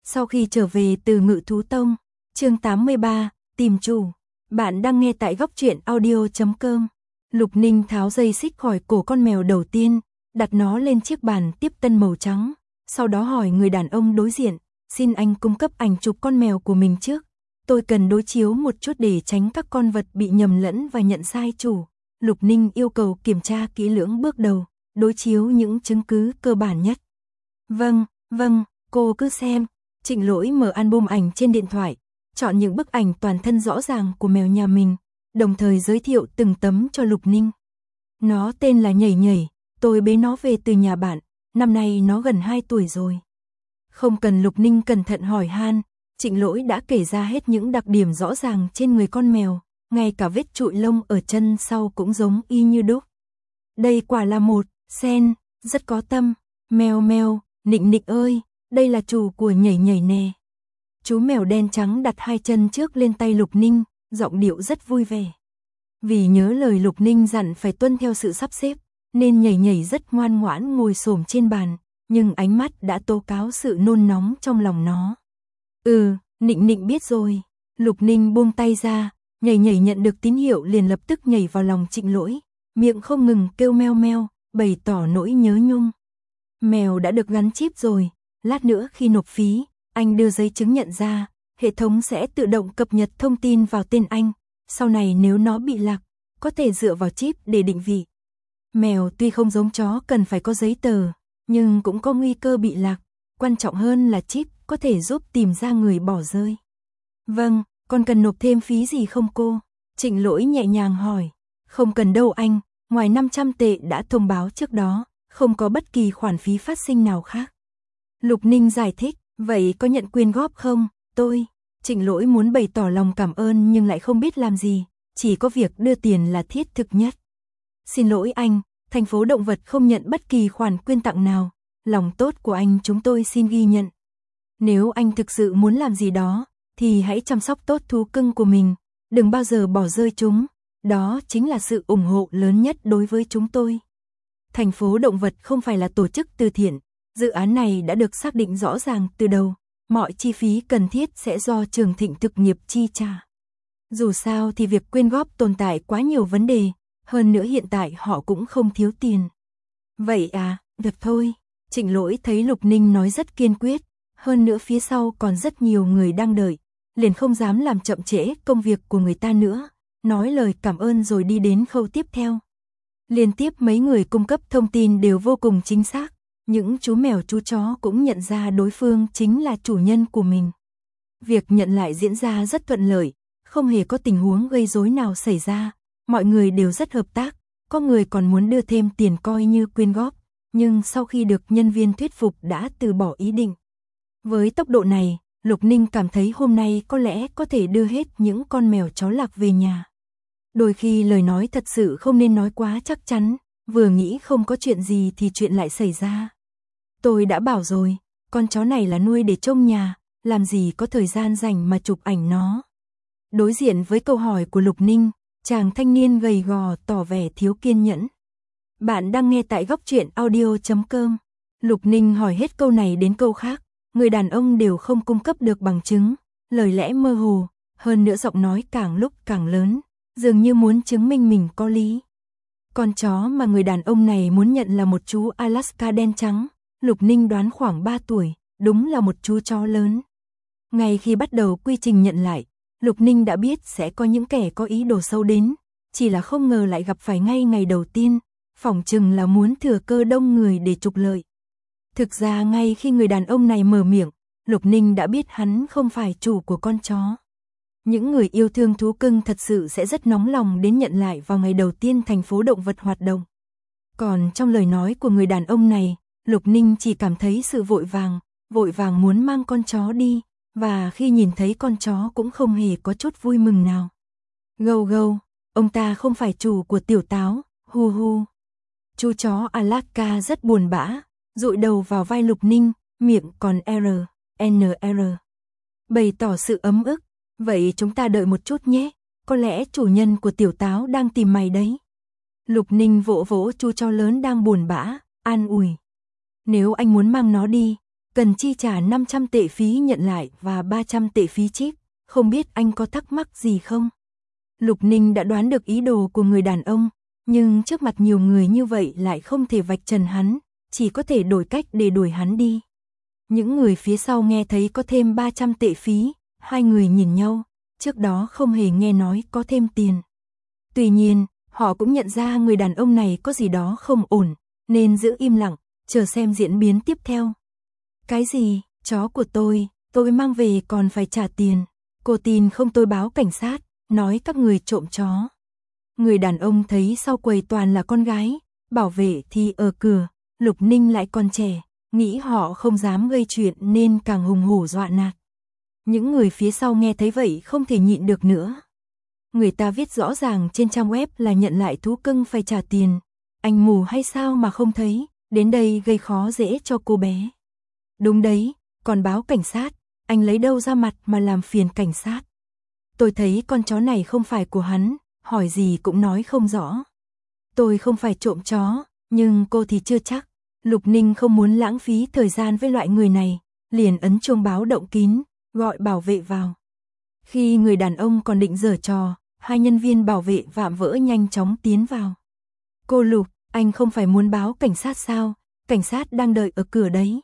Sau khi trở về từ Ngự Thú Tông, chương 83, tìm chủ. Bạn đang nghe tại góc truyện audio.com. Lục Ninh tháo dây xích khỏi cổ con mèo đầu tiên, đặt nó lên chiếc bàn tiếp tân màu trắng, sau đó hỏi người đàn ông đối diện, xin anh cung cấp ảnh chụp con mèo của mình trước. Tôi cần đối chiếu một chút để tránh các con vật bị nhầm lẫn và nhận sai chủ. Lục Ninh yêu cầu kiểm tra kỹ lưỡng bước đầu, đối chiếu những chứng cứ cơ bản nhất. Vâng, cô cứ xem. Trịnh Lỗi mở album ảnh trên điện thoại, chọn những bức ảnh toàn thân rõ ràng của mèo nhà mình, đồng thời giới thiệu từng tấm cho Lục Ninh. Nó tên là Nhảy Nhảy, tôi bế nó về từ nhà bạn, năm nay nó gần 2 tuổi rồi. Không cần Lục Ninh cẩn thận hỏi han, Trịnh Lỗi đã kể ra hết những đặc điểm rõ ràng trên người con mèo, ngay cả vết trụi lông ở chân sau cũng giống y như đúc. Đây quả là một sen, rất có tâm. Mèo mèo, Nịnh Nịnh ơi, đây là chủ của Nhảy Nhảy nè. Chú mèo đen trắng đặt 2 chân trước lên tay Lục Ninh, giọng điệu rất vui vẻ. Vì nhớ lời Lục Ninh dặn phải tuân theo sự sắp xếp, nên Nhảy Nhảy rất ngoan ngoãn ngồi xổm trên bàn, nhưng ánh mắt đã tố cáo sự nôn nóng trong lòng nó. Nịnh Nịnh biết rồi. Lục Ninh buông tay ra, Nhảy Nhảy nhận được tín hiệu liền lập tức nhảy vào lòng Trịnh Lỗi, miệng không ngừng kêu meo meo, bày tỏ nỗi nhớ nhung. Mèo đã được gắn chip rồi, lát nữa khi nộp phí, anh đưa giấy chứng nhận ra, hệ thống sẽ tự động cập nhật thông tin vào tên anh, sau này nếu nó bị lạc, có thể dựa vào chip để định vị. Mèo tuy không giống chó cần phải có giấy tờ, nhưng cũng có nguy cơ bị lạc, quan trọng hơn là chip có thể giúp tìm ra người bỏ rơi. Vâng, còn cần nộp thêm phí gì không cô? Trịnh Lỗi nhẹ nhàng hỏi. Không cần đâu anh, ngoài 500 tệ đã thông báo trước đó, không có bất kỳ khoản phí phát sinh nào khác. Lục Ninh giải thích, vậy có nhận quyên góp không? Trịnh Lỗi muốn bày tỏ lòng cảm ơn nhưng lại không biết làm gì, chỉ có việc đưa tiền là thiết thực nhất. Xin lỗi anh, thành phố động vật không nhận bất kỳ khoản quyên tặng nào, lòng tốt của anh chúng tôi xin ghi nhận. Nếu anh thực sự muốn làm gì đó, thì hãy chăm sóc tốt thú cưng của mình, đừng bao giờ bỏ rơi chúng, đó chính là sự ủng hộ lớn nhất đối với chúng tôi. Thành phố động vật không phải là tổ chức từ thiện, dự án này đã được xác định rõ ràng từ đầu, mọi chi phí cần thiết sẽ do Trường Thịnh thực nghiệp chi trả. Dù sao thì việc quyên góp tồn tại quá nhiều vấn đề, hơn nữa hiện tại họ cũng không thiếu tiền. Vậy à, được thôi. Trịnh Lỗi thấy Lục Ninh nói rất kiên quyết, hơn nữa phía sau còn rất nhiều người đang đợi, liền không dám làm chậm trễ công việc của người ta nữa, nói lời cảm ơn rồi đi đến khâu tiếp theo. Liên tiếp mấy người cung cấp thông tin đều vô cùng chính xác, những chú mèo chú chó cũng nhận ra đối phương chính là chủ nhân của mình. Việc nhận lại diễn ra rất thuận lợi, không hề có tình huống gây rối nào xảy ra, mọi người đều rất hợp tác, có người còn muốn đưa thêm tiền coi như quyên góp, nhưng sau khi được nhân viên thuyết phục đã từ bỏ ý định. Với tốc độ này, Lục Ninh cảm thấy hôm nay có lẽ có thể đưa hết những con mèo chó lạc về nhà. Đôi khi lời nói thật sự không nên nói quá chắc chắn, vừa nghĩ không có chuyện gì thì chuyện lại xảy ra. Tôi đã bảo rồi, con chó này là nuôi để trông nhà, làm gì có thời gian rảnh mà chụp ảnh nó. Đối diện với câu hỏi của Lục Ninh, chàng thanh niên gầy gò tỏ vẻ thiếu kiên nhẫn. Bạn đang nghe tại góc truyện audio.com. Lục Ninh hỏi hết câu này đến câu khác, người đàn ông đều không cung cấp được bằng chứng, lời lẽ mơ hồ, hơn nữa giọng nói càng lúc càng lớn, dường như muốn chứng minh mình có lý. Con chó mà người đàn ông này muốn nhận là một chú Alaska đen trắng, Lục Ninh đoán khoảng 3 tuổi, đúng là một chú chó lớn. Ngay khi bắt đầu quy trình nhận lại, Lục Ninh đã biết sẽ có những kẻ có ý đồ sâu đến, chỉ là không ngờ lại gặp phải ngay ngày đầu tiên, phỏng chừng là muốn thừa cơ đông người để trục lợi. Thực ra ngay khi người đàn ông này mở miệng, Lục Ninh đã biết hắn không phải chủ của con chó. Những người yêu thương thú cưng thật sự sẽ rất nóng lòng đến nhận lại vào ngày đầu tiên thành phố động vật hoạt động. Còn trong lời nói của người đàn ông này, Lục Ninh chỉ cảm thấy sự vội vàng muốn mang con chó đi, và khi nhìn thấy con chó cũng không hề có chút vui mừng nào. Gâu gâu, ông ta không phải chủ của Tiểu Táo, hu hu. Chú chó Alaska rất buồn bã, dụi đầu vào vai Lục Ninh, miệng còn NR. Bày tỏ sự ấm ức, vậy chúng ta đợi một chút nhé, có lẽ chủ nhân của Tiểu Táo đang tìm mày đấy. Lục Ninh vỗ vỗ chú chó lớn đang buồn bã, an ủi. Nếu anh muốn mang nó đi, cần chi trả 500 tệ phí nhận lại và 300 tệ phí chip, không biết anh có thắc mắc gì không? Lục Ninh đã đoán được ý đồ của người đàn ông, nhưng trước mặt nhiều người như vậy lại không thể vạch trần hắn, chỉ có thể đổi cách để đuổi hắn đi. Những người phía sau nghe thấy có thêm 300 tệ phí, hai người nhìn nhau, trước đó không hề nghe nói có thêm tiền. Tuy nhiên, họ cũng nhận ra người đàn ông này có gì đó không ổn, nên giữ im lặng, chờ xem diễn biến tiếp theo. Cái gì, chó của tôi mang về còn phải trả tiền. Cô tin không tôi báo cảnh sát, nói các người trộm chó. Người đàn ông thấy sau quầy toàn là con gái, bảo vệ thì ở cửa, Lục Ninh lại còn trẻ, nghĩ họ không dám gây chuyện nên càng hùng hổ dọa nạt. Những người phía sau nghe thấy vậy không thể nhịn được nữa. Người ta viết rõ ràng trên trang web là nhận lại thú cưng phải trả tiền. Anh mù hay sao mà không thấy, đến đây gây khó dễ cho cô bé. Đúng đấy, còn báo cảnh sát, anh lấy đâu ra mặt mà làm phiền cảnh sát. Tôi thấy con chó này không phải của hắn, hỏi gì cũng nói không rõ. Tôi không phải trộm chó, nhưng cô thì chưa chắc. Lục Ninh không muốn lãng phí thời gian với loại người này, liền ấn chuông báo động kín, gọi bảo vệ vào. Khi người đàn ông còn định giở trò, hai nhân viên bảo vệ vạm vỡ nhanh chóng tiến vào. Cô Lục, anh không phải muốn báo cảnh sát sao? Cảnh sát đang đợi ở cửa đấy.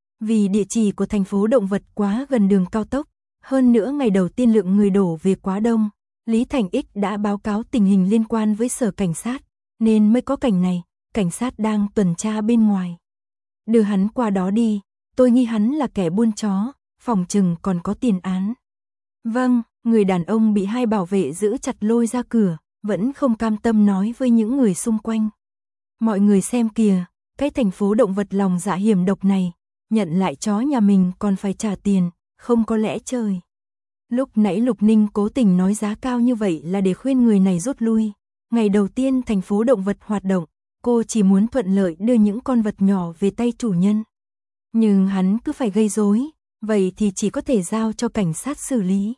Vì địa chỉ của thành phố động vật quá gần đường cao tốc, hơn nữa ngày đầu tiên lượng người đổ về quá đông, Lý Thành X đã báo cáo tình hình liên quan với sở cảnh sát, nên mới có cảnh này, cảnh sát đang tuần tra bên ngoài. Đưa hắn qua đó đi, tôi nghi hắn là kẻ buôn chó, phòng chừng còn có tiền án. Vâng, người đàn ông bị hai bảo vệ giữ chặt lôi ra cửa, vẫn không cam tâm nói với những người xung quanh. Mọi người xem kìa, cái thành phố động vật lòng dạ hiểm độc này, nhận lại chó nhà mình còn phải trả tiền, không có lẽ trời. Lúc nãy Lục Ninh cố tình nói giá cao như vậy là để khuyên người này rút lui. Ngày đầu tiên thành phố động vật hoạt động, cô chỉ muốn thuận lợi đưa những con vật nhỏ về tay chủ nhân. Nhưng hắn cứ phải gây rối, vậy thì chỉ có thể giao cho cảnh sát xử lý.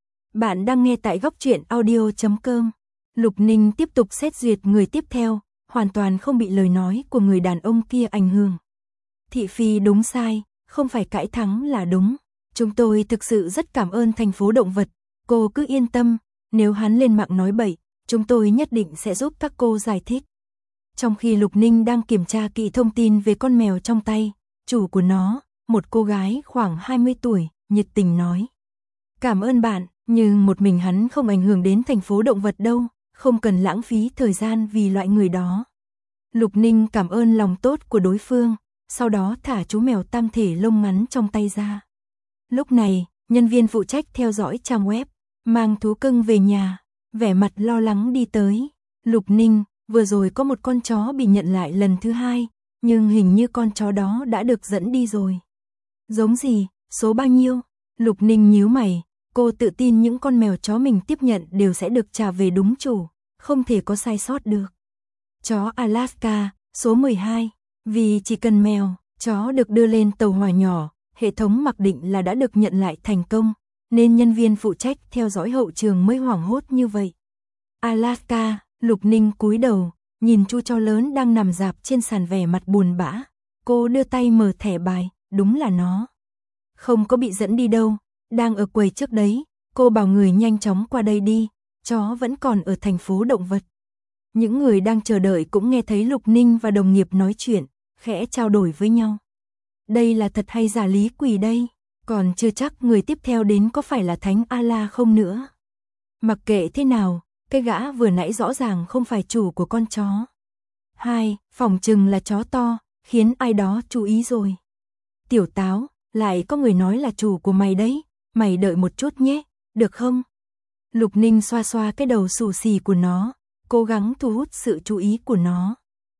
Bạn đang nghe tại Góc Truyện Audio.com. Lục Ninh tiếp tục xét duyệt người tiếp theo, hoàn toàn không bị lời nói của người đàn ông kia ảnh hưởng. Thị phi đúng sai, không phải cãi thắng là đúng. Chúng tôi thực sự rất cảm ơn thành phố động vật, cô cứ yên tâm, nếu hắn lên mạng nói bậy, chúng tôi nhất định sẽ giúp các cô giải thích. Trong khi Lục Ninh đang kiểm tra kỹ thông tin về con mèo trong tay, chủ của nó, một cô gái khoảng 20 tuổi, nhiệt tình nói. Cảm ơn bạn, nhưng một mình hắn không ảnh hưởng đến thành phố động vật đâu, không cần lãng phí thời gian vì loại người đó. Lục Ninh cảm ơn lòng tốt của đối phương, sau đó thả chú mèo tam thể lông ngắn trong tay ra. Lúc này, nhân viên phụ trách theo dõi trang web, mang thú cưng về nhà, vẻ mặt lo lắng đi tới. Lục Ninh, vừa rồi có một con chó bị nhận lại lần thứ hai, nhưng hình như con chó đó đã được dẫn đi rồi. Giống gì, số bao nhiêu? Lục Ninh nhíu mày, cô tự tin những con mèo chó mình tiếp nhận đều sẽ được trả về đúng chủ, không thể có sai sót được. Chó Alaska, số 12, vì chỉ cần mèo, chó được đưa lên tàu hỏa nhỏ, hệ thống mặc định là đã được nhận lại thành công, nên nhân viên phụ trách theo dõi hậu trường mới hoảng hốt như vậy. Alaska, Lục Ninh cúi đầu, nhìn chú chó lớn đang nằm rạp trên sàn vẻ mặt buồn bã. Cô đưa tay mở thẻ bài, đúng là nó. Không có bị dẫn đi đâu, đang ở quầy trước đấy, cô bảo người nhanh chóng qua đây đi, chó vẫn còn ở thành phố động vật. Những người đang chờ đợi cũng nghe thấy Lục Ninh và đồng nghiệp nói chuyện, khẽ trao đổi với nhau. Đây là thật hay giả lý quỷ đây, còn chưa chắc người tiếp theo đến có phải là Thánh A-la không nữa. Mặc kệ thế nào, cái gã vừa nãy rõ ràng không phải chủ của con chó. Phỏng chừng là chó to, khiến ai đó chú ý rồi. Tiểu Táo, lại có người nói là chủ của mày đấy, mày đợi một chút nhé, được không? Lục Ninh xoa xoa cái đầu xù xì của nó, cố gắng thu hút sự chú ý của nó.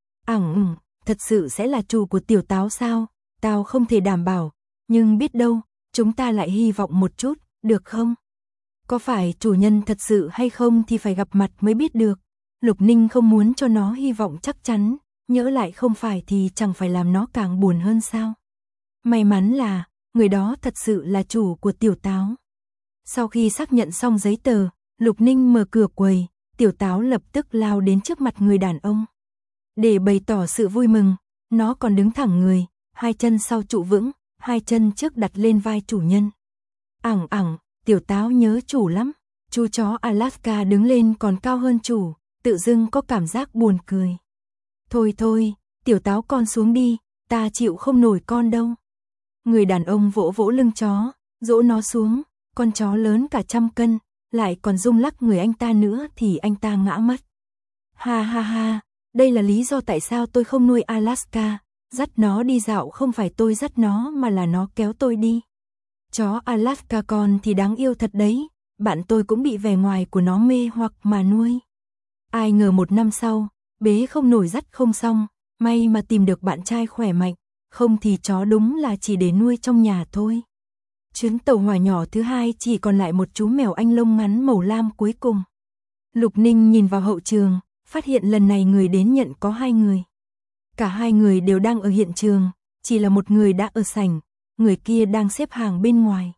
Thật sự sẽ là chủ của Tiểu Táo sao? Tao không thể đảm bảo, nhưng biết đâu, chúng ta lại hy vọng một chút, được không? Có phải chủ nhân thật sự hay không thì phải gặp mặt mới biết được. Lục Ninh không muốn cho nó hy vọng chắc chắn, nhỡ lại không phải thì chẳng phải làm nó càng buồn hơn sao? May mắn là, người đó thật sự là chủ của Tiểu Táo. Sau khi xác nhận xong giấy tờ, Lục Ninh mở cửa quầy, Tiểu Táo lập tức lao đến trước mặt người đàn ông. Để bày tỏ sự vui mừng, nó còn đứng thẳng người, hai chân sau trụ vững, hai chân trước đặt lên vai chủ nhân. Ẳng ẳng, tiểu táo nhớ chủ lắm. Chú chó Alaska đứng lên còn cao hơn chủ, tự dưng có cảm giác buồn cười. Thôi thôi, tiểu táo con xuống đi, ta chịu không nổi con đâu. Người đàn ông vỗ vỗ lưng chó, dỗ nó xuống, con chó lớn cả 100 cân, lại còn rung lắc người anh ta nữa thì anh ta ngã mất. Ha ha ha, đây là lý do tại sao tôi không nuôi Alaska, dắt nó đi dạo không phải tôi dắt nó mà là nó kéo tôi đi. Chó Alaska con thì đáng yêu thật đấy, bạn tôi cũng bị vẻ ngoài của nó mê hoặc mà nuôi. Ai ngờ 1 năm sau, bế không nổi dắt không xong, may mà tìm được bạn trai khỏe mạnh, không thì chó đúng là chỉ để nuôi trong nhà thôi. Chuyến tàu hỏa nhỏ thứ 2 chỉ còn lại một chú mèo Anh lông ngắn màu lam cuối cùng. Lục Ninh nhìn vào hậu trường, phát hiện lần này người đến nhận có 2 người. Cả 2 người đều đang ở hiện trường, chỉ là một người đã ở sảnh, người kia đang xếp hàng bên ngoài.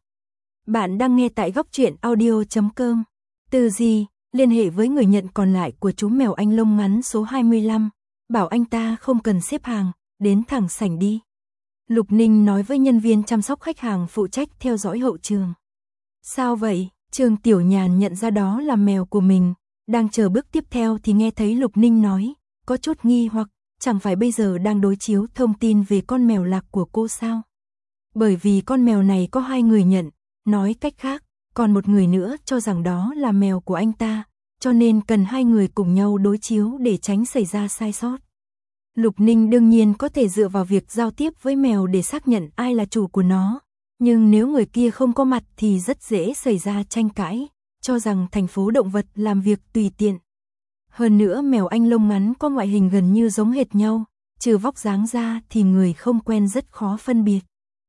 Bạn đang nghe tại Góc Truyện Audio.com. Từ gì, liên hệ với người nhận còn lại của chú mèo Anh lông ngắn số 25, bảo anh ta không cần xếp hàng, đến thẳng sảnh đi. Lục Ninh nói với nhân viên chăm sóc khách hàng phụ trách theo dõi hậu trường. Sao vậy? Trương Tiểu Nhàn nhận ra đó là mèo của mình, đang chờ bước tiếp theo thì nghe thấy Lục Ninh nói, có chút nghi hoặc, chẳng phải bây giờ đang đối chiếu thông tin về con mèo lạc của cô sao? Bởi vì con mèo này có 2 người nhận, nói cách khác, còn một người nữa cho rằng đó là mèo của anh ta, cho nên cần 2 người cùng nhau đối chiếu để tránh xảy ra sai sót. Lục Ninh đương nhiên có thể dựa vào việc giao tiếp với mèo để xác nhận ai là chủ của nó, nhưng nếu người kia không có mặt thì rất dễ xảy ra tranh cãi, cho rằng thành phố động vật làm việc tùy tiện. Hơn nữa mèo Anh lông ngắn có ngoại hình gần như giống hệt nhau, trừ vóc dáng ra thì người không quen rất khó phân biệt.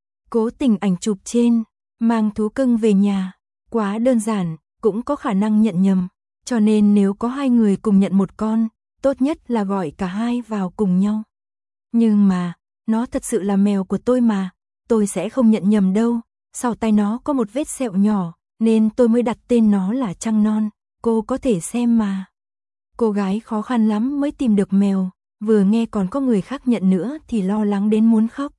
Cố tình ảnh chụp trên, mang thú cưng về nhà, quá đơn giản, cũng có khả năng nhận nhầm, cho nên nếu có 2 người cùng nhận một con, tốt nhất là gọi cả 2 vào cùng nhau. Nhưng mà, nó thật sự là mèo của tôi mà, tôi sẽ không nhận nhầm đâu, sau tay nó có một vết sẹo nhỏ, nên tôi mới đặt tên nó là Trăng Non, cô có thể xem mà. Cô gái khó khăn lắm mới tìm được mèo, vừa nghe còn có người khác nhận nữa thì lo lắng đến muốn khóc.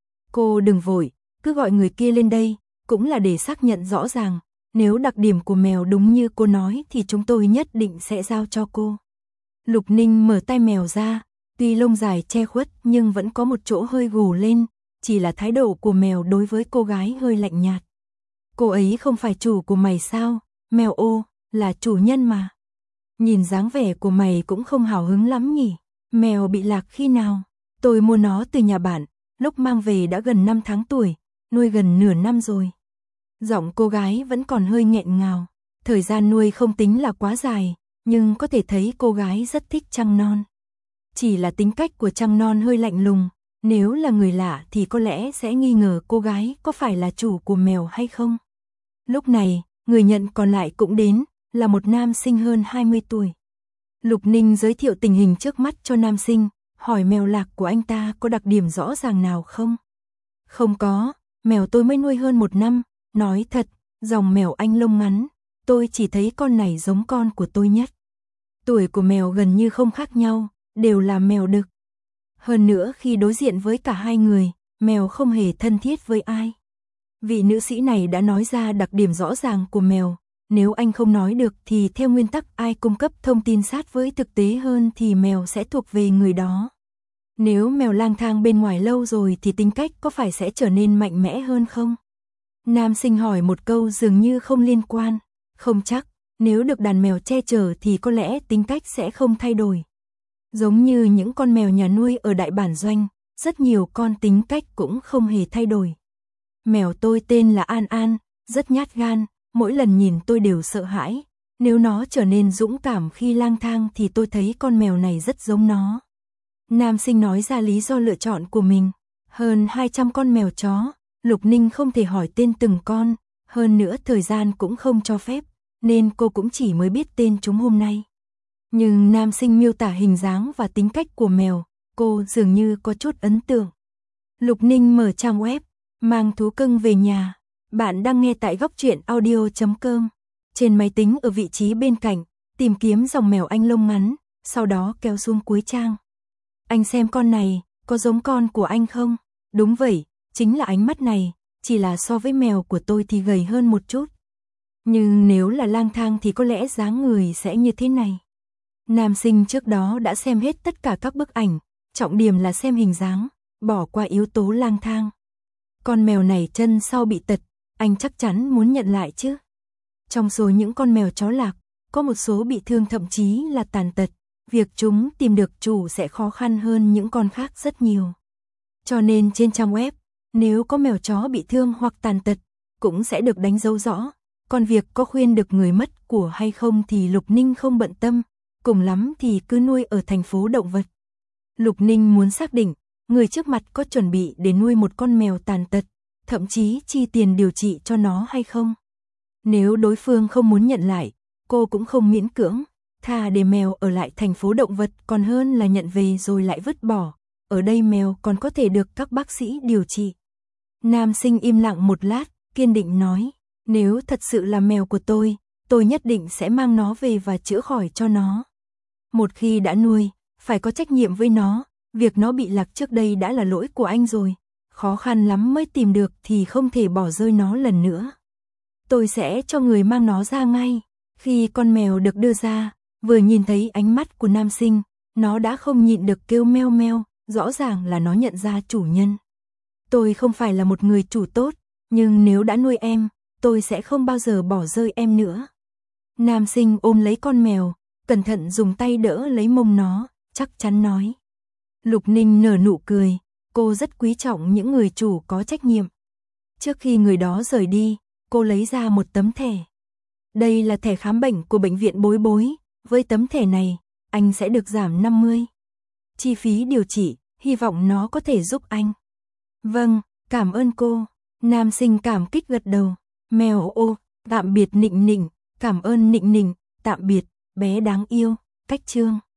Cô đừng vội, cứ gọi người kia lên đây, cũng là để xác nhận rõ ràng, nếu đặc điểm của mèo đúng như cô nói thì chúng tôi nhất định sẽ giao cho cô. Lục Ninh mở tay mèo ra, tuy lông dài che khuất nhưng vẫn có một chỗ hơi gù lên, chỉ là thái độ của mèo đối với cô gái hơi lạnh nhạt. Cô ấy không phải chủ của mày sao? Mèo ô, là chủ nhân mà. Nhìn dáng vẻ của mày cũng không hào hứng lắm nhỉ? Mèo bị lạc khi nào? Tôi mua nó từ nhà bạn, lúc mang về đã gần 5 tháng tuổi, nuôi gần nửa năm rồi. Giọng cô gái vẫn còn hơi nghẹn ngào, thời gian nuôi không tính là quá dài, nhưng có thể thấy cô gái rất thích Trăng Non. Chỉ là tính cách của Trăng Non hơi lạnh lùng, nếu là người lạ thì có lẽ sẽ nghi ngờ cô gái có phải là chủ của mèo hay không. Lúc này, người nhận còn lại cũng đến, là một nam sinh hơn 20 tuổi. Lục Ninh giới thiệu tình hình trước mắt cho nam sinh, hỏi mèo lạc của anh ta có đặc điểm rõ ràng nào không? Không có, mèo tôi mới nuôi hơn 1 năm, nói thật, dòng mèo Anh lông ngắn, tôi chỉ thấy con này giống con của tôi nhất. Tuổi của mèo gần như không khác nhau, đều là mèo đực. Hơn nữa khi đối diện với cả 2 người, mèo không hề thân thiết với ai. Vị nữ sĩ này đã nói ra đặc điểm rõ ràng của mèo, nếu anh không nói được thì theo nguyên tắc ai cung cấp thông tin sát với thực tế hơn thì mèo sẽ thuộc về người đó. Nếu mèo lang thang bên ngoài lâu rồi thì tính cách có phải sẽ trở nên mạnh mẽ hơn không? Nam sinh hỏi một câu dường như không liên quan, không chắc, nếu được đàn mèo che chở thì có lẽ tính cách sẽ không thay đổi. Giống như những con mèo nhà nuôi ở đại bản doanh, rất nhiều con tính cách cũng không hề thay đổi. Mèo tôi tên là An An, rất nhát gan, mỗi lần nhìn tôi đều sợ hãi. Nếu nó trở nên dũng cảm khi lang thang thì tôi thấy con mèo này rất giống nó. Nam sinh nói ra lý do lựa chọn của mình. Hơn 200 con mèo chó, Lục Ninh không thể hỏi tên từng con, hơn nữa thời gian cũng không cho phép, nên cô cũng chỉ mới biết tên chúng hôm nay. Nhưng nam sinh miêu tả hình dáng và tính cách của mèo, cô dường như có chút ấn tượng. Lục Ninh mở trang web, mang thú cưng về nhà. Bạn đang nghe tại Góc Truyện Audio.com. Trên máy tính ở vị trí bên cạnh, tìm kiếm dòng mèo Anh lông ngắn, sau đó kéo xuống cuối trang. Anh xem con này, có giống con của anh không? Đúng vậy, chính là ánh mắt này, chỉ là so với mèo của tôi thì gầy hơn một chút. Nhưng nếu là lang thang thì có lẽ dáng người sẽ như thế này. Nam sinh trước đó đã xem hết tất cả các bức ảnh, trọng điểm là xem hình dáng, bỏ qua yếu tố lang thang. Con mèo này chân sau bị tật, anh chắc chắn muốn nhận lại chứ. Trong số những con mèo chó lạc, có một số bị thương thậm chí là tàn tật, việc chúng tìm được chủ sẽ khó khăn hơn những con khác rất nhiều. Cho nên trên trang web, nếu có mèo chó bị thương hoặc tàn tật, cũng sẽ được đánh dấu rõ. Còn việc có khuyên được người mất của hay không thì Lục Ninh không bận tâm, cùng lắm thì cứ nuôi ở thành phố động vật. Lục Ninh muốn xác định, người trước mặt có chuẩn bị để nuôi một con mèo tàn tật, thậm chí chi tiền điều trị cho nó hay không. Nếu đối phương không muốn nhận lại, cô cũng không miễn cưỡng, thà để mèo ở lại thành phố động vật còn hơn là nhận về rồi lại vứt bỏ. Ở đây mèo còn có thể được các bác sĩ điều trị. Nam sinh im lặng một lát, kiên định nói, nếu thật sự là mèo của tôi nhất định sẽ mang nó về và chữa khỏi cho nó. Một khi đã nuôi, phải có trách nhiệm với nó, việc nó bị lạc trước đây đã là lỗi của anh rồi, khó khăn lắm mới tìm được thì không thể bỏ rơi nó lần nữa. Tôi sẽ cho người mang nó ra ngay. Khi con mèo được đưa ra, vừa nhìn thấy ánh mắt của nam sinh, nó đã không nhịn được kêu meo meo, rõ ràng là nó nhận ra chủ nhân. Tôi không phải là một người chủ tốt, nhưng nếu đã nuôi em, tôi sẽ không bao giờ bỏ rơi em nữa. Nam sinh ôm lấy con mèo, cẩn thận dùng tay đỡ lấy mông nó, chắc chắn nói. Lục Ninh nở nụ cười, cô rất quý trọng những người chủ có trách nhiệm. Trước khi người đó rời đi, cô lấy ra một tấm thẻ. Đây là thẻ khám bệnh của bệnh viện Bối Bối, với tấm thẻ này, anh sẽ được giảm 50 chi phí điều trị, hy vọng nó có thể giúp anh. Vâng, cảm ơn cô. Nam sinh cảm kích gật đầu. Mèo ô, tạm biệt Nịnh Nịnh, cảm ơn Nịnh Nịnh, tạm biệt, bé đáng yêu, cách chương.